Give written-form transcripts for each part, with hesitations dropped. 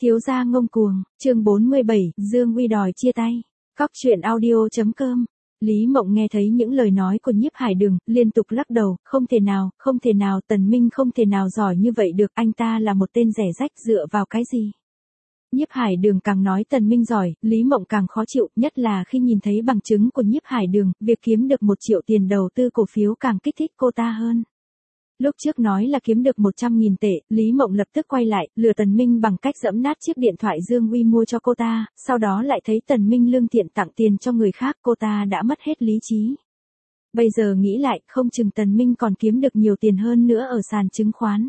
Thiếu gia ngông cuồng, chương 47, Dương Uy đòi chia tay. Cóc truyện audio.com. Lý Mộng nghe thấy những lời nói của Nhiếp Hải Đường, liên tục lắc đầu, không thể nào, Tần Minh không thể nào giỏi như vậy được, anh ta là một tên rẻ rách, dựa vào cái gì? Nhiếp Hải Đường càng nói Tần Minh giỏi, Lý Mộng càng khó chịu, nhất là khi nhìn thấy bằng chứng của Nhiếp Hải Đường, việc kiếm được 1 triệu tiền đầu tư cổ phiếu càng kích thích cô ta hơn. Lúc trước nói là kiếm được 100.000 tệ, Lý Mộng lập tức quay lại, lừa Tần Minh bằng cách giẫm nát chiếc điện thoại Dương Uy mua cho cô ta, sau đó lại thấy Tần Minh lương thiện tặng tiền cho người khác, cô ta đã mất hết lý trí. Bây giờ nghĩ lại, không chừng Tần Minh còn kiếm được nhiều tiền hơn nữa ở sàn chứng khoán.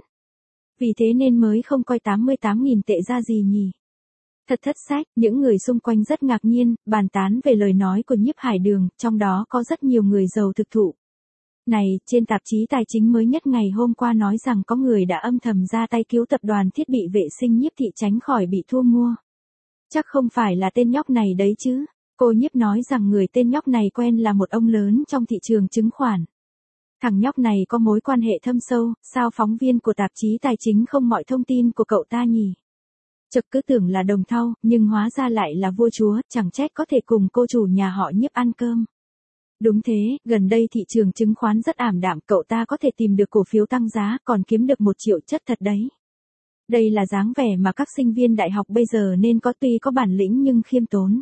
Vì thế nên mới không coi 88.000 tệ ra gì nhỉ. Thật thất sách, những người xung quanh rất ngạc nhiên, bàn tán về lời nói của Nhiếp Hải Đường, trong đó có rất nhiều người giàu thực thụ. Này, trên tạp chí tài chính mới nhất ngày hôm qua nói rằng có người đã âm thầm ra tay cứu tập đoàn thiết bị vệ sinh Nhiếp thị tránh khỏi bị thu mua. Chắc không phải là tên nhóc này đấy chứ. Cô Nhiếp nói rằng người tên nhóc này quen là một ông lớn trong thị trường chứng khoán. Thằng nhóc này có mối quan hệ thâm sâu, sao phóng viên của tạp chí tài chính không mọi thông tin của cậu ta nhỉ? Chợt cứ tưởng là đồng thau, nhưng hóa ra lại là vua chúa, chẳng trách có thể cùng cô chủ nhà họ Nhiếp ăn cơm. Đúng thế, gần đây thị trường chứng khoán rất ảm đạm, cậu ta có thể tìm được cổ phiếu tăng giá, còn kiếm được 1 triệu chất thật đấy. Đây là dáng vẻ mà các sinh viên đại học bây giờ nên có, tuy có bản lĩnh nhưng khiêm tốn.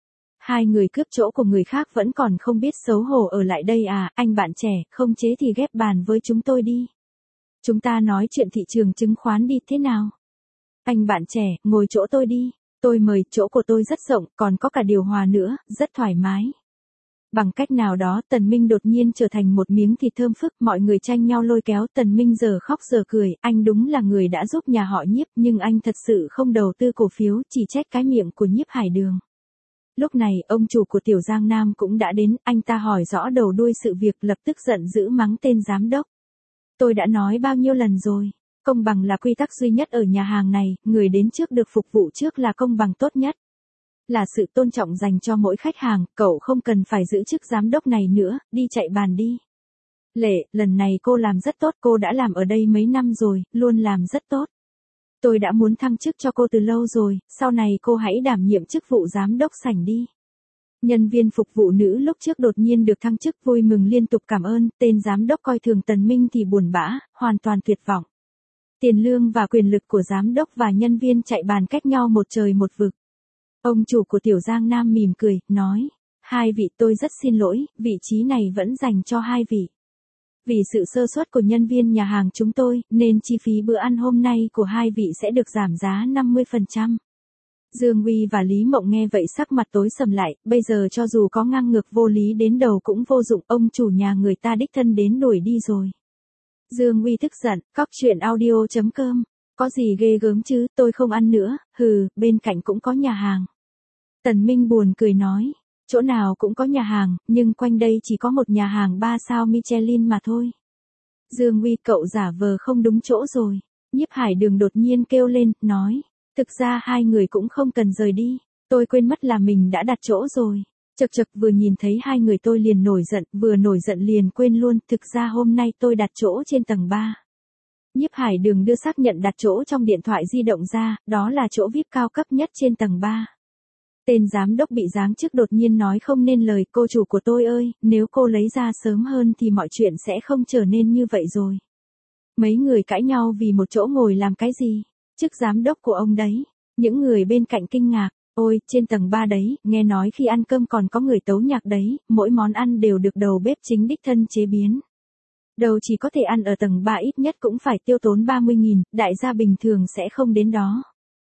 Hai người cướp chỗ của người khác vẫn còn không biết xấu hổ ở lại đây à, anh bạn trẻ, không chế thì ghép bàn với chúng tôi đi. Chúng ta nói chuyện thị trường chứng khoán đi, thế nào? Anh bạn trẻ, ngồi chỗ tôi đi, tôi mời, chỗ của tôi rất rộng, còn có cả điều hòa nữa, rất thoải mái. Bằng cách nào đó, Tần Minh đột nhiên trở thành một miếng thịt thơm phức, mọi người tranh nhau lôi kéo, Tần Minh giờ khóc giờ cười, anh đúng là người đã giúp nhà họ Nhiếp, nhưng anh thật sự không đầu tư cổ phiếu, chỉ trách cái miệng của Nhiếp Hải Đường. Lúc này, ông chủ của Tiểu Giang Nam cũng đã đến, anh ta hỏi rõ đầu đuôi sự việc, lập tức giận dữ mắng tên giám đốc. Tôi đã nói bao nhiêu lần rồi, công bằng là quy tắc duy nhất ở nhà hàng này, người đến trước được phục vụ trước là công bằng tốt nhất. Là sự tôn trọng dành cho mỗi khách hàng, cậu không cần phải giữ chức giám đốc này nữa, đi chạy bàn đi. Lệ, lần này cô làm rất tốt, cô đã làm ở đây mấy năm rồi, luôn làm rất tốt. Tôi đã muốn thăng chức cho cô từ lâu rồi, sau này cô hãy đảm nhiệm chức vụ giám đốc sảnh đi. Nhân viên phục vụ nữ lúc trước đột nhiên được thăng chức vui mừng liên tục cảm ơn, tên giám đốc coi thường Tần Minh thì buồn bã, hoàn toàn tuyệt vọng. Tiền lương và quyền lực của giám đốc và nhân viên chạy bàn cách nhau một trời một vực. Ông chủ của Tiểu Giang Nam mỉm cười, nói, hai vị tôi rất xin lỗi, vị trí này vẫn dành cho hai vị. Vì sự sơ suất của nhân viên nhà hàng chúng tôi, nên chi phí bữa ăn hôm nay của hai vị sẽ được giảm giá 50%. Dương Uy và Lý Mộng nghe vậy sắc mặt tối sầm lại, bây giờ cho dù có ngang ngược vô lý đến đầu cũng vô dụng, ông chủ nhà người ta đích thân đến đuổi đi rồi. Dương Uy tức giận, cóc truyện audio.com, có gì ghê gớm chứ, tôi không ăn nữa, hừ, bên cạnh cũng có nhà hàng. Tần Minh buồn cười nói, chỗ nào cũng có nhà hàng, nhưng quanh đây chỉ có một nhà hàng 3 sao Michelin mà thôi. Dương Uy, cậu giả vờ không đúng chỗ rồi. Nhiếp Hải Đường đột nhiên kêu lên, nói, thực ra hai người cũng không cần rời đi, tôi quên mất là mình đã đặt chỗ rồi. Chậc chậc, vừa nhìn thấy hai người tôi liền nổi giận, vừa nổi giận liền quên luôn, thực ra hôm nay tôi đặt chỗ trên tầng 3. Nhiếp Hải Đường đưa xác nhận đặt chỗ trong điện thoại di động ra, đó là chỗ VIP cao cấp nhất trên tầng 3. Tên giám đốc bị giáng chức đột nhiên nói không nên lời, cô chủ của tôi ơi, nếu cô lấy ra sớm hơn thì mọi chuyện sẽ không trở nên như vậy rồi. Mấy người cãi nhau vì một chỗ ngồi làm cái gì? Chức giám đốc của ông đấy. Những người bên cạnh kinh ngạc, ôi, trên tầng 3 đấy, nghe nói khi ăn cơm còn có người tấu nhạc đấy, mỗi món ăn đều được đầu bếp chính đích thân chế biến. Đầu chỉ có thể ăn ở tầng 3 ít nhất cũng phải tiêu tốn 30.000, đại gia bình thường sẽ không đến đó.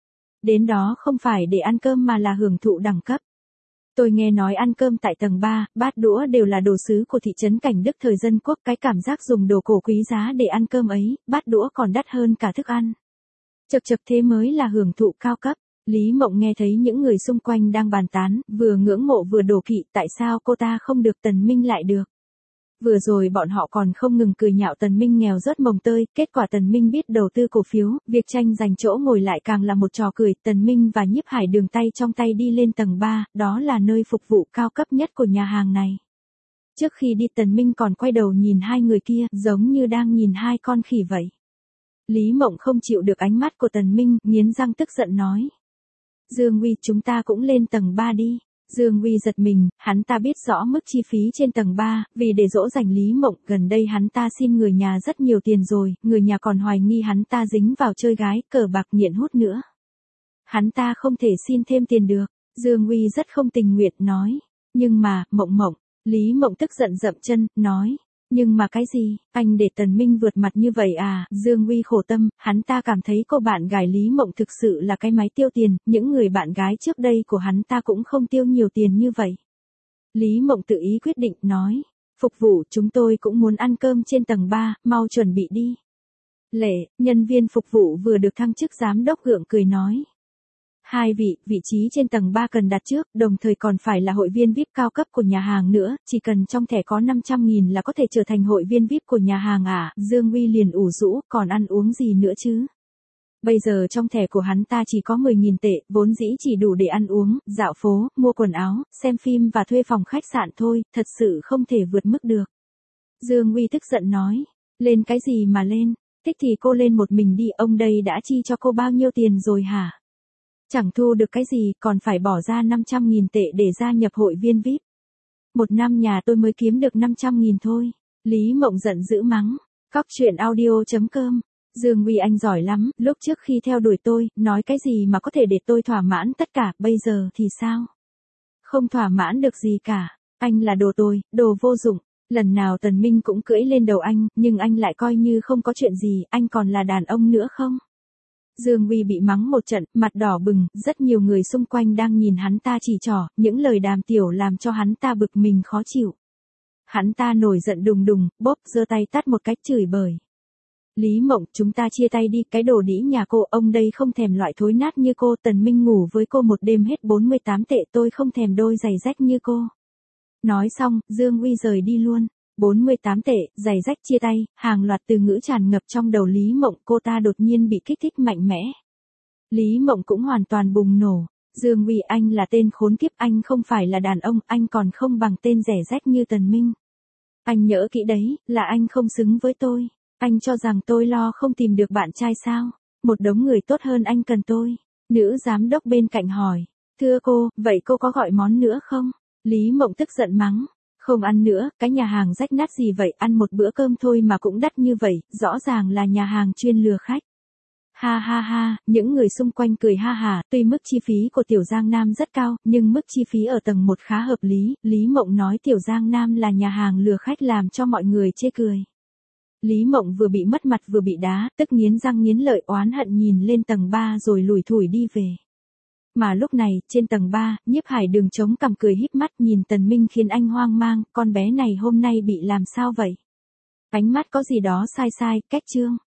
Đến đó không phải để ăn cơm mà là hưởng thụ đẳng cấp. Tôi nghe nói ăn cơm tại tầng 3, bát đũa đều là đồ sứ của thị trấn Cảnh Đức thời dân quốc, cái cảm giác dùng đồ cổ quý giá để ăn cơm ấy, bát đũa còn đắt hơn cả thức ăn. Chậc chậc, thế mới là hưởng thụ cao cấp. Lý Mộng nghe thấy những người xung quanh đang bàn tán, vừa ngưỡng mộ vừa đổ kỵ, tại sao cô ta không được Tần Minh lại được. Vừa rồi bọn họ còn không ngừng cười nhạo Tần Minh nghèo rớt mồng tơi, kết quả Tần Minh biết đầu tư cổ phiếu, việc tranh giành chỗ ngồi lại càng là một trò cười. Tần Minh và Nhiếp Hải Đường tay trong tay đi lên tầng 3, đó là nơi phục vụ cao cấp nhất của nhà hàng này. Trước khi đi Tần Minh còn quay đầu nhìn hai người kia, giống như đang nhìn hai con khỉ vậy. Lý Mộng không chịu được ánh mắt của Tần Minh, nghiến răng tức giận nói, Dương Uy, chúng ta cũng lên tầng 3 đi. Dương Uy giật mình, hắn ta biết rõ mức chi phí trên tầng 3, vì để dỗ dành Lý Mộng, gần đây hắn ta xin người nhà rất nhiều tiền rồi, người nhà còn hoài nghi hắn ta dính vào chơi gái, cờ bạc nghiện hút nữa. Hắn ta không thể xin thêm tiền được. Dương Uy rất không tình nguyện nói. Nhưng mà, Mộng Mộng, Lý Mộng tức giận dậm chân, nói. Nhưng mà cái gì, anh để Tần Minh vượt mặt như vậy à? Dương Uy khổ tâm, hắn ta cảm thấy cô bạn gái Lý Mộng thực sự là cái máy tiêu tiền, những người bạn gái trước đây của hắn ta cũng không tiêu nhiều tiền như vậy. Lý Mộng tự ý quyết định, nói. Phục vụ, chúng tôi cũng muốn ăn cơm trên tầng 3, mau chuẩn bị đi. Lệ, nhân viên phục vụ vừa được thăng chức giám đốc gượng cười nói. Hai vị trí trên tầng 3 cần đặt trước, đồng thời còn phải là hội viên VIP cao cấp của nhà hàng nữa, chỉ cần trong thẻ có 500.000 là có thể trở thành hội viên VIP của nhà hàng à? Dương Uy liền ủ rũ, còn ăn uống gì nữa chứ? Bây giờ trong thẻ của hắn ta chỉ có 10.000 tệ, vốn dĩ chỉ đủ để ăn uống, dạo phố, mua quần áo, xem phim và thuê phòng khách sạn thôi, thật sự không thể vượt mức được. Dương Uy tức giận nói, lên cái gì mà lên, thích thì cô lên một mình đi, ông đây đã chi cho cô bao nhiêu tiền rồi hả? Chẳng thu được cái gì, còn phải bỏ ra 500.000 tệ để gia nhập hội viên VIP. Một năm nhà tôi mới kiếm được 500.000 thôi. Lý Mộng giận dữ mắng. Cóc truyện audio.com. Dương Uy, anh giỏi lắm, lúc trước khi theo đuổi tôi, nói cái gì mà có thể để tôi thỏa mãn tất cả, bây giờ thì sao? Không thỏa mãn được gì cả. Anh là đồ tồi, đồ vô dụng. Lần nào Tần Minh cũng cưỡi lên đầu anh, nhưng anh lại coi như không có chuyện gì, anh còn là đàn ông nữa không? Dương Uy bị mắng một trận, mặt đỏ bừng, rất nhiều người xung quanh đang nhìn hắn ta chỉ trỏ, những lời đàm tiểu làm cho hắn ta bực mình khó chịu. Hắn ta nổi giận đùng đùng, bóp giơ tay tát một cách chửi bới. Lý Mộng, chúng ta chia tay đi, cái đồ đĩ nhà cô, ông đây không thèm loại thối nát như cô, Tần Minh ngủ với cô một đêm hết 48 tệ, tôi không thèm đôi giày rách như cô. Nói xong, Dương Uy rời đi luôn. 48 tệ, giày rách, chia tay, hàng loạt từ ngữ tràn ngập trong đầu Lý Mộng, cô ta đột nhiên bị kích thích mạnh mẽ. Lý Mộng cũng hoàn toàn bùng nổ. Dương Uy, anh là tên khốn kiếp, anh không phải là đàn ông, anh còn không bằng tên rẻ rách như Tần Minh. Anh nhớ kỹ đấy, là anh không xứng với tôi. Anh cho rằng tôi lo không tìm được bạn trai sao? Một đống người tốt hơn anh cần tôi. Nữ giám đốc bên cạnh hỏi. Thưa cô, vậy cô có gọi món nữa không? Lý Mộng tức giận mắng. Không ăn nữa, cái nhà hàng rách nát gì vậy, ăn một bữa cơm thôi mà cũng đắt như vậy, rõ ràng là nhà hàng chuyên lừa khách. Ha ha ha, những người xung quanh cười ha hả, tuy mức chi phí của Tiểu Giang Nam rất cao, nhưng mức chi phí ở tầng 1 khá hợp lý, Lý Mộng nói Tiểu Giang Nam là nhà hàng lừa khách làm cho mọi người chê cười. Lý Mộng vừa bị mất mặt vừa bị đá, tức nghiến răng nghiến lợi oán hận nhìn lên tầng 3 rồi lủi thủi đi về. Mà lúc này, trên tầng 3, Nhiếp Hải Đường chống cằm cười híp mắt nhìn Tần Minh khiến anh hoang mang, con bé này hôm nay bị làm sao vậy? Ánh mắt có gì đó sai sai, cách trương.